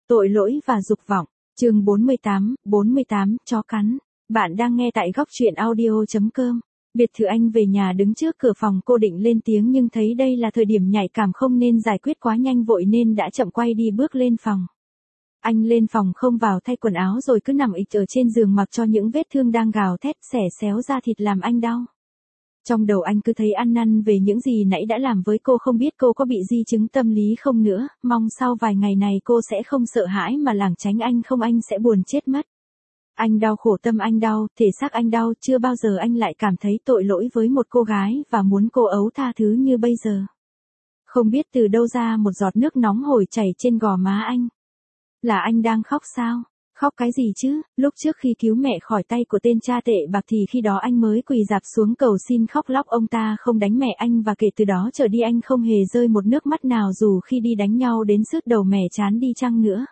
Tội lỗi và dục vọng, chương 48, chó cắn. Bạn đang nghe tại góc truyện audio.com. Biệt thự anh về nhà đứng trước cửa phòng, cô định lên tiếng nhưng thấy đây là thời điểm nhạy cảm không nên giải quyết quá nhanh vội nên đã chậm quay đi bước lên phòng. Anh lên phòng không vào thay quần áo rồi cứ nằm ịch ở trên giường mặc cho những vết thương đang gào thét xẻ xéo da thịt làm anh đau. Trong đầu anh cứ thấy ăn năn về những gì nãy đã làm với cô, không biết cô có bị di chứng tâm lý không nữa, mong sau vài ngày này cô sẽ không sợ hãi mà lảng tránh anh, không anh sẽ buồn chết mất. Anh đau, khổ tâm anh đau, thể xác anh đau, chưa bao giờ anh lại cảm thấy tội lỗi với một cô gái và muốn cô ấu tha thứ như bây giờ. Không biết từ đâu ra một giọt nước nóng hổi chảy trên gò má anh. Là anh đang khóc sao? Khóc cái gì chứ, lúc trước khi cứu mẹ khỏi tay của tên cha tệ bạc thì khi đó anh mới quỳ rạp xuống cầu xin khóc lóc ông ta không đánh mẹ anh, và kể từ đó trở đi anh không hề rơi một nước mắt nào dù khi đi đánh nhau đến sứt đầu mẻ chán đi chăng nữa.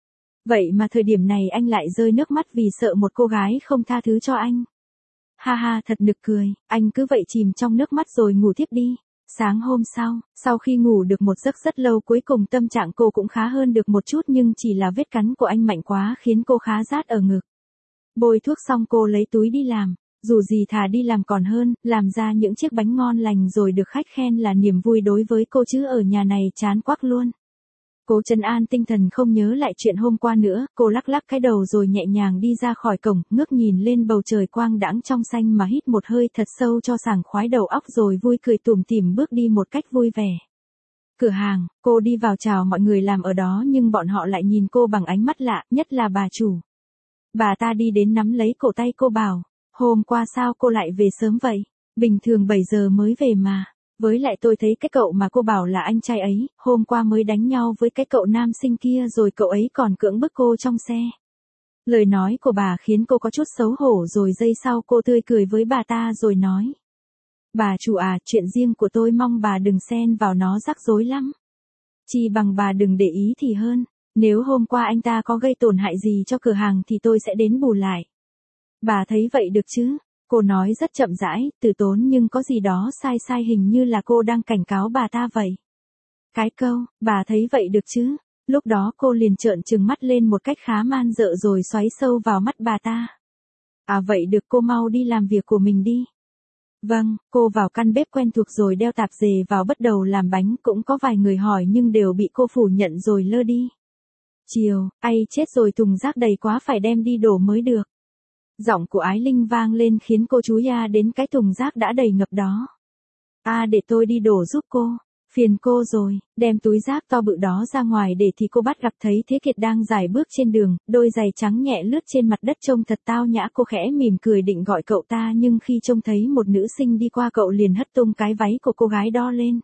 Vậy mà thời điểm này anh lại rơi nước mắt vì sợ một cô gái không tha thứ cho anh. Ha ha, thật nực cười, anh cứ vậy chìm trong nước mắt rồi ngủ tiếp đi. Sáng hôm sau khi ngủ được một giấc rất lâu cuối cùng tâm trạng cô cũng khá hơn được một chút, nhưng chỉ là vết cắn của anh mạnh quá khiến cô khá rát ở ngực. Bôi thuốc xong cô lấy túi đi làm, dù gì thà đi làm còn hơn, làm ra những chiếc bánh ngon lành rồi được khách khen là niềm vui đối với cô, chứ ở nhà này chán quắc luôn. Cố trấn an tinh thần không nhớ lại chuyện hôm qua nữa, cô lắc lắc cái đầu rồi nhẹ nhàng đi ra khỏi cổng, ngước nhìn lên bầu trời quang đãng trong xanh mà hít một hơi thật sâu cho sảng khoái đầu óc rồi vui cười tủm tỉm bước đi một cách vui vẻ. Cửa hàng, cô đi vào chào mọi người làm ở đó nhưng bọn họ lại nhìn cô bằng ánh mắt lạ, nhất là bà chủ. Bà ta đi đến nắm lấy cổ tay cô bảo, hôm qua sao cô lại về sớm vậy? Bình thường 7 giờ mới về mà. Với lại tôi thấy cái cậu mà cô bảo là anh trai ấy, hôm qua mới đánh nhau với cái cậu nam sinh kia rồi cậu ấy còn cưỡng bức cô trong xe. Lời nói của bà khiến cô có chút xấu hổ, rồi giây sau cô tươi cười với bà ta rồi nói. Bà chủ à, chuyện riêng của tôi mong bà đừng xen vào, nó rắc rối lắm. Chỉ bằng bà đừng để ý thì hơn, nếu hôm qua anh ta có gây tổn hại gì cho cửa hàng thì tôi sẽ đến bù lại. Bà thấy vậy được chứ? Cô nói rất chậm rãi, từ tốn nhưng có gì đó sai, hình như là cô đang cảnh cáo bà ta vậy. Cái câu, bà thấy vậy được chứ? Lúc đó cô liền trợn trừng mắt lên một cách khá man dợ rồi xoáy sâu vào mắt bà ta. À vậy được, cô mau đi làm việc của mình đi. Vâng, cô vào căn bếp quen thuộc rồi đeo tạp dề vào bắt đầu làm bánh, cũng có vài người hỏi nhưng đều bị cô phủ nhận rồi lơ đi. Chiều, ai chết rồi, thùng rác đầy quá phải đem đi đổ mới được. Giọng của Ái Linh vang lên khiến cô chú ya đến cái thùng rác đã đầy ngập đó. À để tôi đi đổ giúp cô. Phiền cô rồi, đem túi rác to bự đó ra ngoài để thì cô bắt gặp thấy Thế Kiệt đang rải bước trên đường, đôi giày trắng nhẹ lướt trên mặt đất trông thật tao nhã. Cô khẽ mỉm cười định gọi cậu ta nhưng khi trông thấy một nữ sinh đi qua cậu liền hất tung cái váy của cô gái đó lên.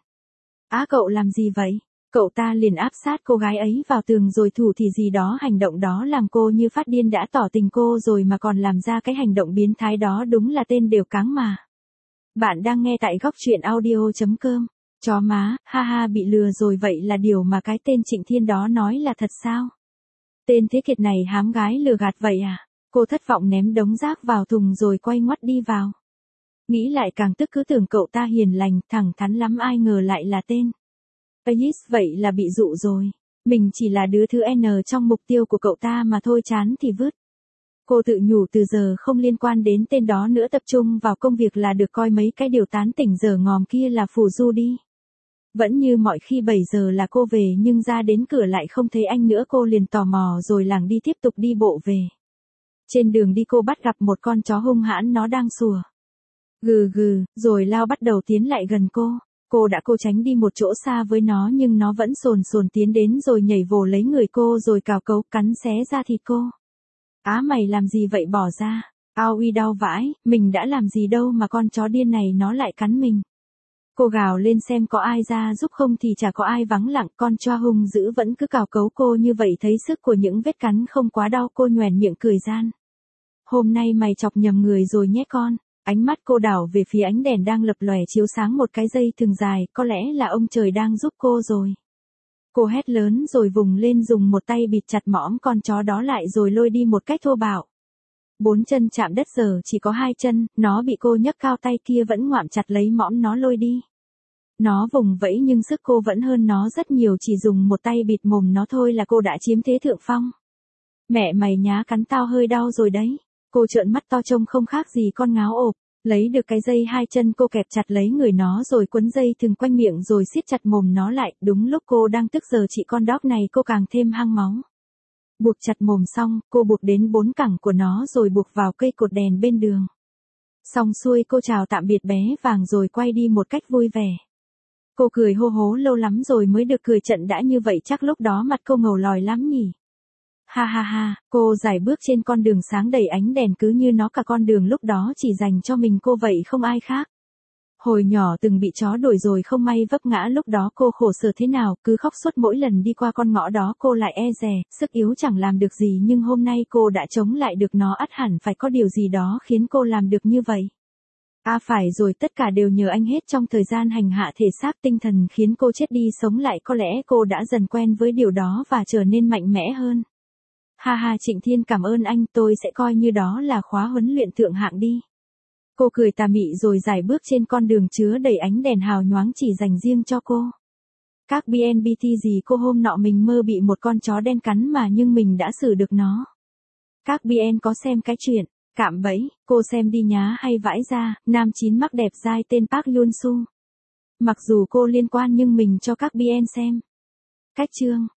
Á cậu làm gì vậy? Cậu ta liền áp sát cô gái ấy vào tường rồi thủ thì gì đó, hành động đó làm cô như phát điên, đã tỏ tình cô rồi mà còn làm ra cái hành động biến thái đó, đúng là tên đều cáng mà. Bạn đang nghe tại góc truyện audio.com. Chó má, ha ha, bị lừa rồi, vậy là điều mà cái tên Trịnh Thiên đó nói là thật sao? Tên Thế Kiệt này hám gái lừa gạt vậy à? Cô thất vọng ném đống rác vào thùng rồi quay ngoắt đi vào. Nghĩ lại càng tức, cứ tưởng cậu ta hiền lành, thẳng thắn lắm, ai ngờ lại là tên. Ayis, vậy là bị dụ rồi. Mình chỉ là đứa thứ N trong mục tiêu của cậu ta mà thôi, chán thì vứt. Cô tự nhủ từ giờ không liên quan đến tên đó nữa, tập trung vào công việc là được, coi mấy cái điều tán tỉnh dở ngòm kia là phù du đi. Vẫn như mọi khi 7 giờ là cô về nhưng ra đến cửa lại không thấy anh nữa, cô liền tò mò rồi lảng đi tiếp tục đi bộ về. Trên đường đi cô bắt gặp một con chó hung hãn, nó đang sủa. Gừ gừ, rồi lao bắt đầu tiến lại gần cô. Cô đã cố tránh đi một chỗ xa với nó nhưng nó vẫn sồn tiến đến rồi nhảy vồ lấy người cô rồi cào cấu cắn xé ra thịt cô. Á mày làm gì vậy, bỏ ra. Ao uy, đau vãi, mình đã làm gì đâu mà con chó điên này nó lại cắn mình. Cô gào lên xem có ai ra giúp không thì chả có ai, vắng lặng, con chó hung dữ vẫn cứ cào cấu cô như vậy. Thấy sức của những vết cắn không quá đau, cô nhoẻn miệng cười gian. Hôm nay mày chọc nhầm người rồi nhé con. Ánh mắt cô đảo về phía ánh đèn đang lập lòe chiếu sáng một cái dây thừng dài, có lẽ là ông trời đang giúp cô rồi. Cô hét lớn rồi vùng lên dùng một tay bịt chặt mõm con chó đó lại rồi lôi đi một cách thô bạo. 4 chân chạm đất, giờ chỉ có 2 chân, nó bị cô nhấc cao, tay kia vẫn ngoạm chặt lấy mõm nó lôi đi. Nó vùng vẫy nhưng sức cô vẫn hơn nó rất nhiều, chỉ dùng một tay bịt mồm nó thôi là cô đã chiếm thế thượng phong. Mẹ mày nhá, cắn tao hơi đau rồi đấy. Cô trợn mắt to trông không khác gì con ngáo ộp. Lấy được cái dây hai chân cô kẹp chặt lấy người nó rồi quấn dây thừng quanh miệng rồi siết chặt mồm nó lại. Đúng lúc cô đang tức giờ chị con dog này cô càng thêm hăng máu. Buộc chặt mồm xong, cô buộc đến 4 cẳng của nó rồi buộc vào cây cột đèn bên đường. Xong xuôi cô chào tạm biệt bé vàng rồi quay đi một cách vui vẻ. Cô cười hô hố lâu lắm rồi mới được cười trận đã như vậy, chắc lúc đó mặt cô ngầu lòi lắm nhỉ. Ha ha ha, cô giải bước trên con đường sáng đầy ánh đèn cứ như nó cả con đường lúc đó chỉ dành cho mình cô vậy không ai khác. Hồi nhỏ từng bị chó đuổi rồi không may vấp ngã, lúc đó cô khổ sở thế nào, cứ khóc suốt mỗi lần đi qua con ngõ đó cô lại e dè, sức yếu chẳng làm được gì, nhưng hôm nay cô đã chống lại được nó, ắt hẳn phải có điều gì đó khiến cô làm được như vậy. À phải rồi, tất cả đều nhờ anh hết. Trong thời gian hành hạ thể xác tinh thần khiến cô chết đi sống lại, có lẽ cô đã dần quen với điều đó và trở nên mạnh mẽ hơn. Ha ha, Trịnh Thiên cảm ơn anh, tôi sẽ coi như đó là khóa huấn luyện thượng hạng đi. Cô cười tà mị rồi giải bước trên con đường chứa đầy ánh đèn hào nhoáng chỉ dành riêng cho cô. Các BNBT gì cô, hôm nọ mình mơ bị một con chó đen cắn mà nhưng mình đã xử được nó. Các BN có xem cái chuyện cạm bẫy, cô xem đi nhá, hay vãi ra, nam 9 mắc đẹp dai tên Park Yoon Soo. Mặc dù cô liên quan nhưng mình cho các BN xem. Cách chương